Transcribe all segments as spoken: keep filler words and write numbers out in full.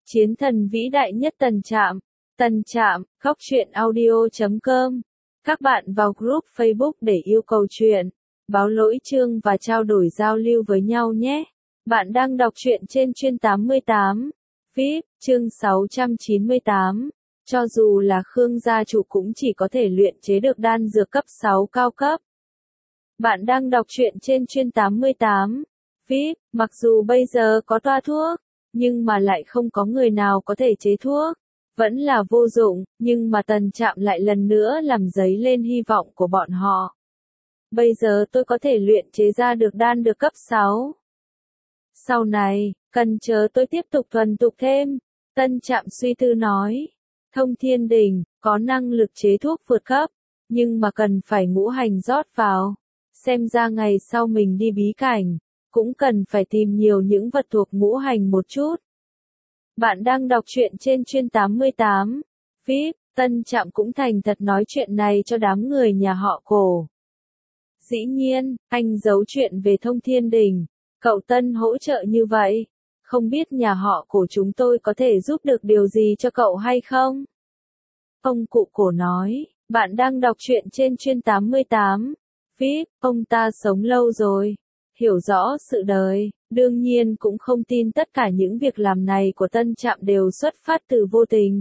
Chiến thần vĩ đại nhất Tần Trạm. Tần Trạm, góc truyện audio chấm com. Các bạn vào group Facebook để yêu cầu truyện, báo lỗi chương và trao đổi giao lưu với nhau nhé. Bạn đang đọc truyện trên chuyên tám mươi tám. vê i pê, chương sáu trăm chín mươi tám. Cho dù là Khương gia chủ cũng chỉ có thể luyện chế được đan dược cấp sáu cao cấp. Bạn đang đọc truyện trên chuyên tám mươi tám. vê i pê, mặc dù bây giờ có toa thuốc, nhưng mà lại không có người nào có thể chế thuốc. Vẫn là vô dụng, nhưng mà Tần Trạm lại lần nữa làm dấy lên hy vọng của bọn họ. Bây giờ tôi có thể luyện chế ra được đan được cấp sáu. Sau này, cần chờ tôi tiếp tục thuần thục thêm. Tân Trạm suy tư nói. Thông Thiên Đình, có năng lực chế thuốc vượt cấp, nhưng mà cần phải ngũ hành rót vào. Xem ra ngày sau mình đi bí cảnh, cũng cần phải tìm nhiều những vật thuộc ngũ hành một chút. Bạn đang đọc truyện trên chuyên tám mươi tám. vê i pê, Tân Trạm cũng thành thật nói chuyện này cho đám người nhà họ Cổ. Dĩ nhiên, anh giấu chuyện về Thông Thiên Đình. Cậu Tân hỗ trợ như vậy. Không biết nhà họ Cổ chúng tôi có thể giúp được điều gì cho cậu hay không? Ông cụ Cổ nói, bạn đang đọc truyện trên chuyên tám mươi tám. vê i pê, ông ta sống lâu rồi, hiểu rõ sự đời, đương nhiên cũng không tin tất cả những việc làm này của Tân Trạm đều xuất phát từ vô tình.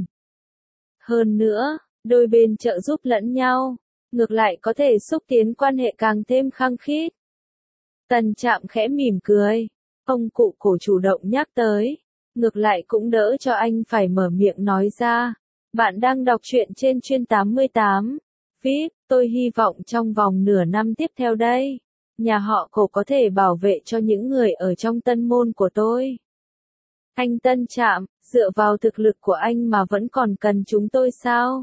Hơn nữa, đôi bên trợ giúp lẫn nhau, ngược lại có thể xúc tiến quan hệ càng thêm khăng khít. Tân Trạm khẽ mỉm cười, ông cụ Cổ chủ động nhắc tới, ngược lại cũng đỡ cho anh phải mở miệng nói ra. Bạn đang đọc truyện trên chuyên tám mươi tám. vê i pê, tôi hy vọng trong vòng nửa năm tiếp theo đây, nhà họ Cổ có thể bảo vệ cho những người ở trong tân môn của tôi. Anh Tân Trạm, dựa vào thực lực của anh mà vẫn còn cần chúng tôi sao?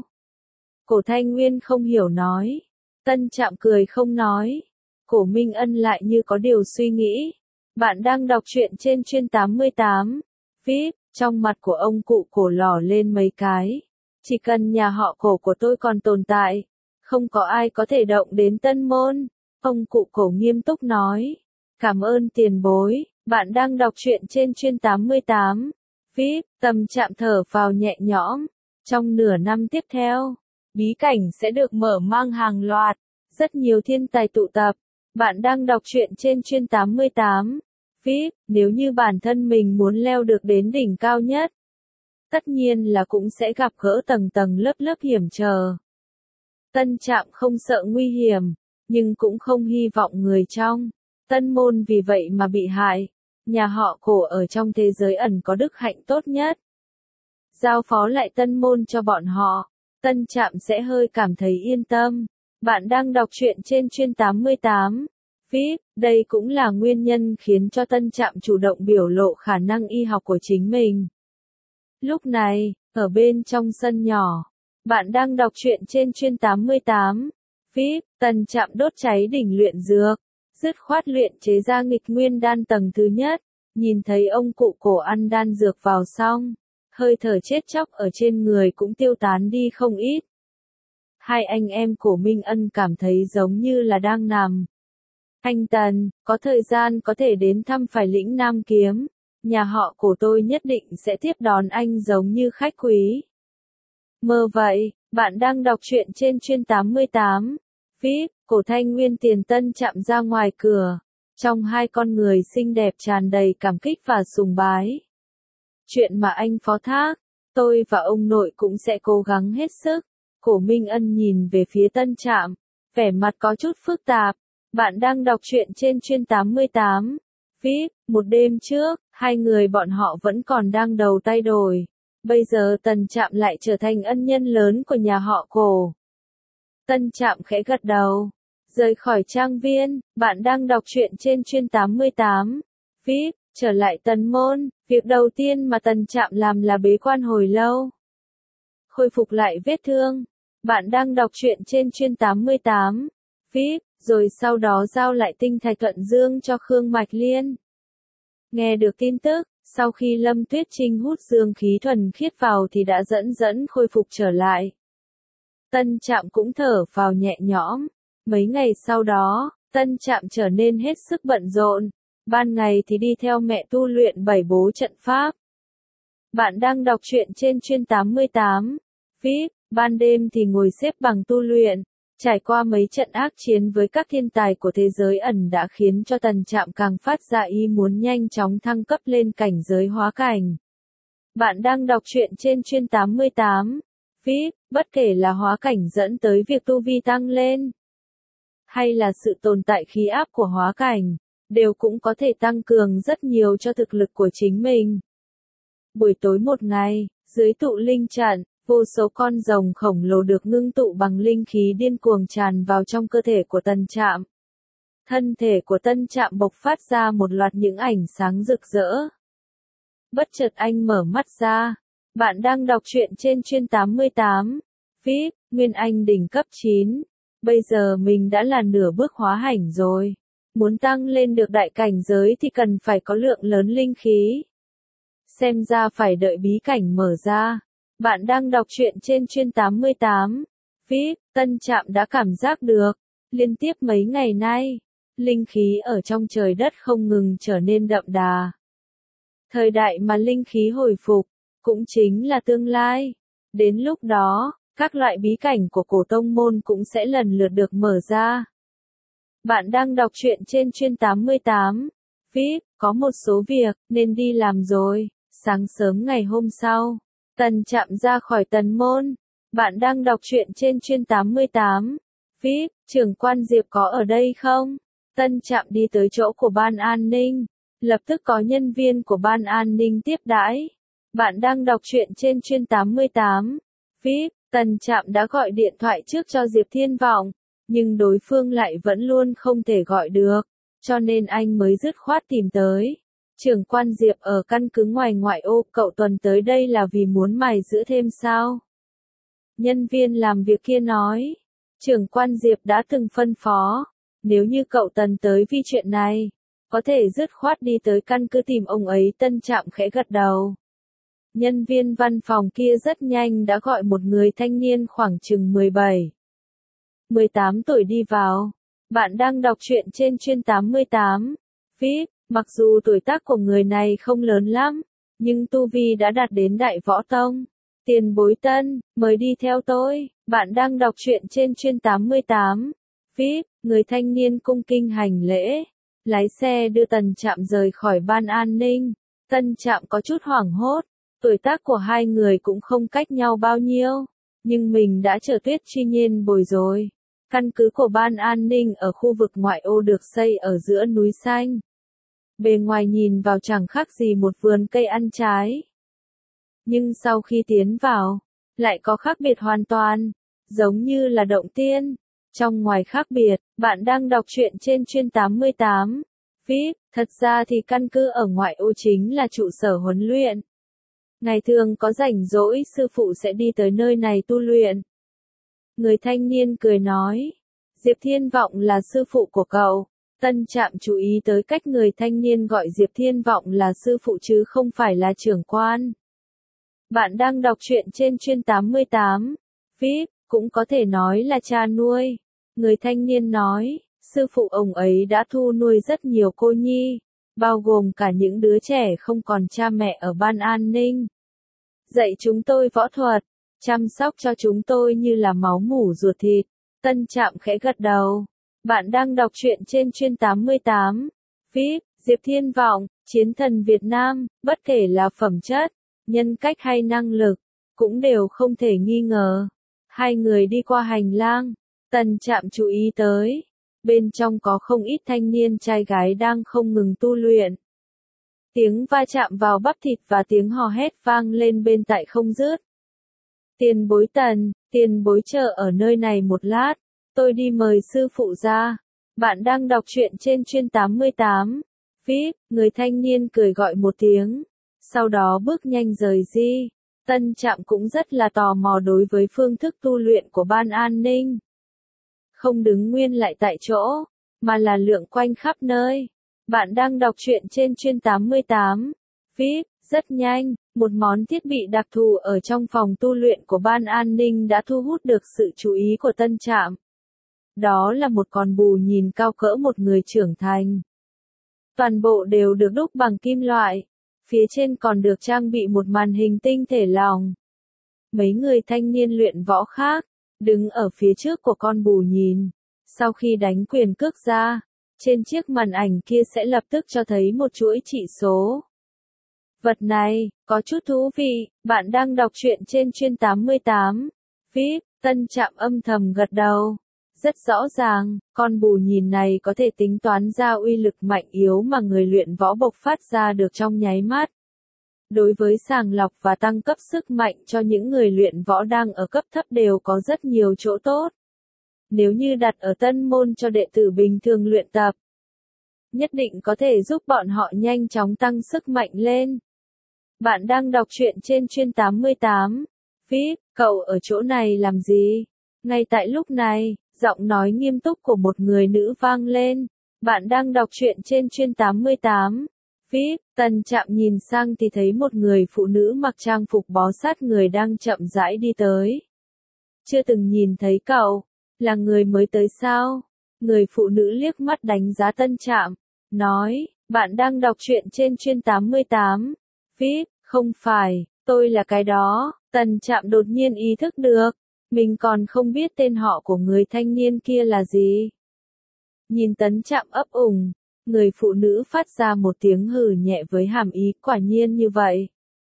Cổ Thanh Nguyên không hiểu nói. Tân Trạm cười không nói. Cổ Minh Ân lại như có điều suy nghĩ. Bạn đang đọc truyện trên chuyên tám mươi tám. vê i pê, trong mặt của ông cụ Cổ lỏ lên mấy cái. Chỉ cần nhà họ Cổ của tôi còn tồn tại, không có ai có thể động đến tân môn. Ông cụ Cổ nghiêm túc nói. Cảm ơn tiền bối, bạn đang đọc truyện trên chuyên tám mươi tám. vê i pê, Tầm Trạm thở vào nhẹ nhõm. Trong nửa năm tiếp theo, bí cảnh sẽ được mở mang hàng loạt, rất nhiều thiên tài tụ tập. Bạn đang đọc truyện trên chuyên tám mươi tám. vê i pê, nếu như bản thân mình muốn leo được đến đỉnh cao nhất, tất nhiên là cũng sẽ gặp gỡ tầng tầng lớp lớp hiểm trở. Tân Trạm không sợ nguy hiểm, nhưng cũng không hy vọng người trong tân môn vì vậy mà bị hại. Nhà họ Cổ ở trong thế giới ẩn có đức hạnh tốt nhất. Giao phó lại tân môn cho bọn họ, Tân Trạm sẽ hơi cảm thấy yên tâm. Bạn đang đọc truyện trên chuyên tám mươi tám. vê i pê, đây cũng là nguyên nhân khiến cho Tân Trạm chủ động biểu lộ khả năng y học của chính mình. Lúc này, ở bên trong sân nhỏ, bạn đang đọc truyện trên chuyên tám mươi tám. vê i pê, Tần Trạm đốt cháy đỉnh luyện dược, dứt khoát luyện chế ra nghịch nguyên đan tầng thứ nhất. Nhìn thấy ông cụ Cổ ăn đan dược vào xong, hơi thở chết chóc ở trên người cũng tiêu tán đi không ít. Hai anh em Cổ Minh Ân cảm thấy giống như là đang nằm. Anh Tần, có thời gian có thể đến thăm phải lĩnh Nam Kiếm. Nhà họ Cổ tôi nhất định sẽ tiếp đón anh giống như khách quý. Mơ vậy, bạn đang đọc truyện trên chuyên tám mươi tám. vê i pê, Cổ Thanh Nguyên tiền Tân Trạm ra ngoài cửa. Trong hai con người xinh đẹp tràn đầy cảm kích và sùng bái. Chuyện mà anh phó thác, tôi và ông nội cũng sẽ cố gắng hết sức. Cổ Minh Ân nhìn về phía Tân Trạm, vẻ mặt có chút phức tạp. Bạn đang đọc truyện trên chuyên tám mươi tám. vê i pê, một đêm trước, hai người bọn họ vẫn còn đang đầu tay đồi. Bây giờ Tần Trạm lại trở thành ân nhân lớn của nhà họ Cổ. Tân Trạm khẽ gật đầu. Rời khỏi trang viên, bạn đang đọc truyện trên chuyên tám mươi tám. vê i pê, trở lại tần môn, việc đầu tiên mà Tần Trạm làm là bế quan hồi lâu. Khôi phục lại vết thương. Bạn đang đọc truyện trên chuyên tám mươi tám. vê i pê, rồi sau đó giao lại tinh thạch thuận dương cho Khương Mạch Liên. Nghe được tin tức, sau khi Lâm Tuyết Trinh hút dương khí thuần khiết vào thì đã dẫn dẫn khôi phục trở lại. Tân Trạm cũng thở vào nhẹ nhõm. Mấy ngày sau đó, Tân Trạm trở nên hết sức bận rộn. Ban ngày thì đi theo mẹ tu luyện bảy bố trận pháp. Bạn đang đọc truyện trên chuyên tám mươi tám. vê i pê, ban đêm thì ngồi xếp bằng tu luyện. Trải qua mấy trận ác chiến với các thiên tài của thế giới ẩn đã khiến cho Tần Trạm càng phát ra ý muốn nhanh chóng thăng cấp lên cảnh giới hóa cảnh. Bạn đang đọc truyện trên chuyên tám mươi tám. vê i pê, bất kể là hóa cảnh dẫn tới việc tu vi tăng lên, hay là sự tồn tại khí áp của hóa cảnh, đều cũng có thể tăng cường rất nhiều cho thực lực của chính mình. Buổi tối một ngày, dưới tụ linh trận, vô số con rồng khổng lồ được ngưng tụ bằng linh khí điên cuồng tràn vào trong cơ thể của Tần Trạm. Thân thể của Tần Trạm bộc phát ra một loạt những ánh sáng rực rỡ. Bất chợt anh mở mắt ra. Bạn đang đọc truyện trên chuyên tám mươi tám. vê i pê, Nguyên Anh đỉnh cấp chín. Bây giờ mình đã là nửa bước hóa hành rồi. Muốn tăng lên được đại cảnh giới thì cần phải có lượng lớn linh khí. Xem ra phải đợi bí cảnh mở ra. Bạn đang đọc truyện trên chuyên tám mươi tám. vê i pê, Tần Trạm đã cảm giác được. Liên tiếp mấy ngày nay, linh khí ở trong trời đất không ngừng trở nên đậm đà. Thời đại mà linh khí hồi phục, cũng chính là tương lai. Đến lúc đó, các loại bí cảnh của cổ tông môn cũng sẽ lần lượt được mở ra. Bạn đang đọc truyện trên chuyên tám mươi tám. vê i pê, có một số việc nên đi làm rồi. Sáng sớm ngày hôm sau, Tần Trạm ra khỏi tần môn. Bạn đang đọc truyện trên chuyên tám mươi tám. vê i pê, trưởng quan Diệp có ở đây không? Tần Trạm đi tới chỗ của ban an ninh. Lập tức có nhân viên của ban an ninh tiếp đãi. Bạn đang đọc truyện trên chuyên tám mươi tám. vê i pê, Tần Trạm đã gọi điện thoại trước cho Diệp Thiên Vọng, nhưng đối phương lại vẫn luôn không thể gọi được, cho nên anh mới dứt khoát tìm tới. Trưởng quan Diệp ở căn cứ ngoài ngoại ô, cậu tuần tới đây là vì muốn mài giũa thêm sao? Nhân viên làm việc kia nói. Trưởng quan Diệp đã từng phân phó, nếu như cậu Tần tới vì chuyện này, có thể dứt khoát đi tới căn cứ tìm ông ấy. Tần Trạm khẽ gật đầu. Nhân viên văn phòng kia rất nhanh đã gọi một người thanh niên khoảng chừng mười bảy, mười tám tuổi đi vào. Bạn đang đọc truyện trên chuyên tám mươi tám. vê i pê, mặc dù tuổi tác của người này không lớn lắm, nhưng tu vi đã đạt đến đại võ tông. Tiền bối Tân, mời đi theo tôi. Bạn đang đọc truyện trên chuyên tám mươi tám. vê i pê, người thanh niên cung kinh hành lễ, lái xe đưa Tần Trạm rời khỏi ban an ninh. Tần Trạm có chút hoảng hốt. Tuổi tác của hai người cũng không cách nhau bao nhiêu, nhưng mình đã chờ Tuyết Chi Nhiên bồi rồi. Căn cứ của ban an ninh ở khu vực ngoại ô được xây ở giữa núi xanh. Bề ngoài nhìn vào chẳng khác gì một vườn cây ăn trái. Nhưng sau khi tiến vào, lại có khác biệt hoàn toàn, giống như là động tiên. Trong ngoài khác biệt, bạn đang đọc truyện trên chuyên tám mươi tám. vê i pê, thật ra thì căn cứ ở ngoại ô chính là trụ sở huấn luyện. Ngày thường có rảnh rỗi sư phụ sẽ đi tới nơi này tu luyện. Người thanh niên cười nói. Diệp Thiên Vọng là sư phụ của cậu. Tần Trạm chú ý tới cách người thanh niên gọi Diệp Thiên Vọng là sư phụ chứ không phải là trưởng quan. Bạn đang đọc truyện trên chuyên tám mươi tám. vê i pê, cũng có thể nói là cha nuôi. Người thanh niên nói, sư phụ ông ấy đã thu nuôi rất nhiều cô nhi, bao gồm cả những đứa trẻ không còn cha mẹ ở ban an ninh. Dạy chúng tôi võ thuật, chăm sóc cho chúng tôi như là máu mủ ruột thịt. Tần Trạm khẽ gật đầu. Bạn đang đọc truyện trên chuyên tám mươi tám. vê i pê, Diệp Thiên Vọng, chiến thần Việt Nam, bất kể là phẩm chất, nhân cách hay năng lực, cũng đều không thể nghi ngờ. Hai người đi qua hành lang, Tần Trạm chú ý tới. Bên trong có không ít thanh niên trai gái đang không ngừng tu luyện. Tiếng va chạm vào bắp thịt và tiếng hò hét vang lên bên tai không dứt. Tiền bối Tần, tiền bối chờ ở nơi này một lát, tôi đi mời sư phụ ra. Bạn đang đọc truyện trên chuyên tám mươi tám. vê i pê, người thanh niên cười gọi một tiếng, sau đó bước nhanh rời đi. Tần Trạm cũng rất là tò mò đối với phương thức tu luyện của ban an ninh. Không đứng nguyên lại tại chỗ, mà là lượn quanh khắp nơi. Bạn đang đọc truyện trên chuyên tám mươi tám. vê i pê, rất nhanh, một món thiết bị đặc thù ở trong phòng tu luyện của ban an ninh đã thu hút được sự chú ý của Tần Trạm. Đó là một con bù nhìn cao cỡ một người trưởng thành. Toàn bộ đều được đúc bằng kim loại. Phía trên còn được trang bị một màn hình tinh thể lỏng. Mấy người thanh niên luyện võ khác, đứng ở phía trước của con bù nhìn. Sau khi đánh quyền cước ra, trên chiếc màn ảnh kia sẽ lập tức cho thấy một chuỗi chỉ số. Vật này, có chút thú vị, bạn đang đọc truyện trên chuyên tám mươi tám. vê i pê, Tân Trạm âm thầm gật đầu. Rất rõ ràng, con bù nhìn này có thể tính toán ra uy lực mạnh yếu mà người luyện võ bộc phát ra được trong nháy mắt. Đối với sàng lọc và tăng cấp sức mạnh cho những người luyện võ đang ở cấp thấp đều có rất nhiều chỗ tốt. Nếu như đặt ở tân môn cho đệ tử bình thường luyện tập, nhất định có thể giúp bọn họ nhanh chóng tăng sức mạnh lên. Bạn đang đọc truyện trên chuyên tám mươi tám. vê i pê, cậu ở chỗ này làm gì? Ngay tại lúc này, giọng nói nghiêm túc của một người nữ vang lên. Bạn đang đọc truyện trên chuyên tám mươi tám. vê i pê, Tân Trạm nhìn sang thì thấy một người phụ nữ mặc trang phục bó sát người đang chậm rãi đi tới. Chưa từng nhìn thấy cậu, là người mới tới sao? Người phụ nữ liếc mắt đánh giá Tân Trạm, nói, bạn đang đọc truyện trên chuyên tám mươi tám. vê i pê, không phải, tôi là cái đó. Tân Trạm đột nhiên ý thức được, mình còn không biết tên họ của người thanh niên kia là gì. Nhìn Tân Trạm ấp ủng, người phụ nữ phát ra một tiếng hừ nhẹ với hàm ý quả nhiên như vậy.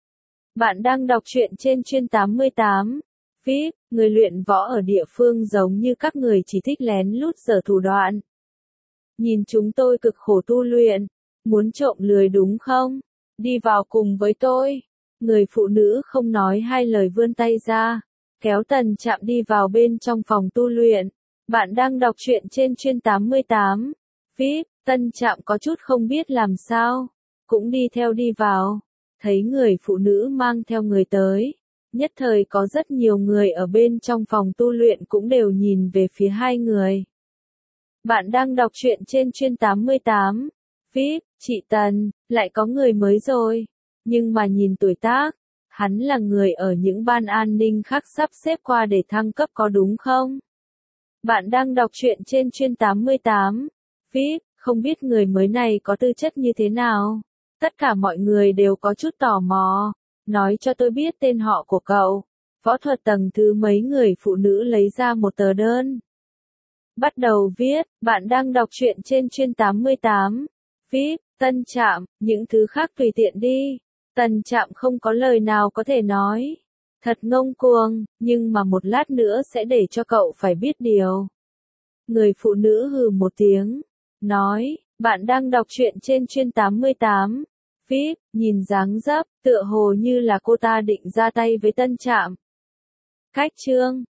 Bạn đang đọc truyện trên chuyên tám mươi tám. vê i pê, người luyện võ ở địa phương giống như các người chỉ thích lén lút giở thủ đoạn. Nhìn chúng tôi cực khổ tu luyện, muốn trộm lười đúng không? Đi vào cùng với tôi. Người phụ nữ không nói hai lời vươn tay ra, kéo Tân Trạm đi vào bên trong phòng tu luyện. Bạn đang đọc truyện trên chuyên tám mươi tám. vê i pê, Tân Trạm có chút không biết làm sao, cũng đi theo đi vào. Thấy người phụ nữ mang theo người tới, nhất thời có rất nhiều người ở bên trong phòng tu luyện cũng đều nhìn về phía hai người. Bạn đang đọc truyện trên chuyên tám mươi tám. vê i pê, chị Tần, lại có người mới rồi. Nhưng mà nhìn tuổi tác, hắn là người ở những ban an ninh khác sắp xếp qua để thăng cấp có đúng không? Bạn đang đọc truyện trên chuyên tám mươi tám. vê i pê, không biết người mới này có tư chất như thế nào? Tất cả mọi người đều có chút tò mò. Nói cho tôi biết tên họ của cậu. Võ thuật tầng thứ mấy người phụ nữ lấy ra một tờ đơn. Bắt đầu viết, bạn đang đọc truyện trên chuyên tám mươi tám. vê i pê, Tân Trạm, những thứ khác tùy tiện đi. Tân Trạm không có lời nào có thể nói. Thật ngông cuồng, nhưng mà một lát nữa sẽ để cho cậu phải biết điều. Người phụ nữ hừ một tiếng, nói, bạn đang đọc truyện trên chuyên tám mươi tám. vê i pê, nhìn dáng dấp, tựa hồ như là cô ta định ra tay với Tân Trạm. Cách chương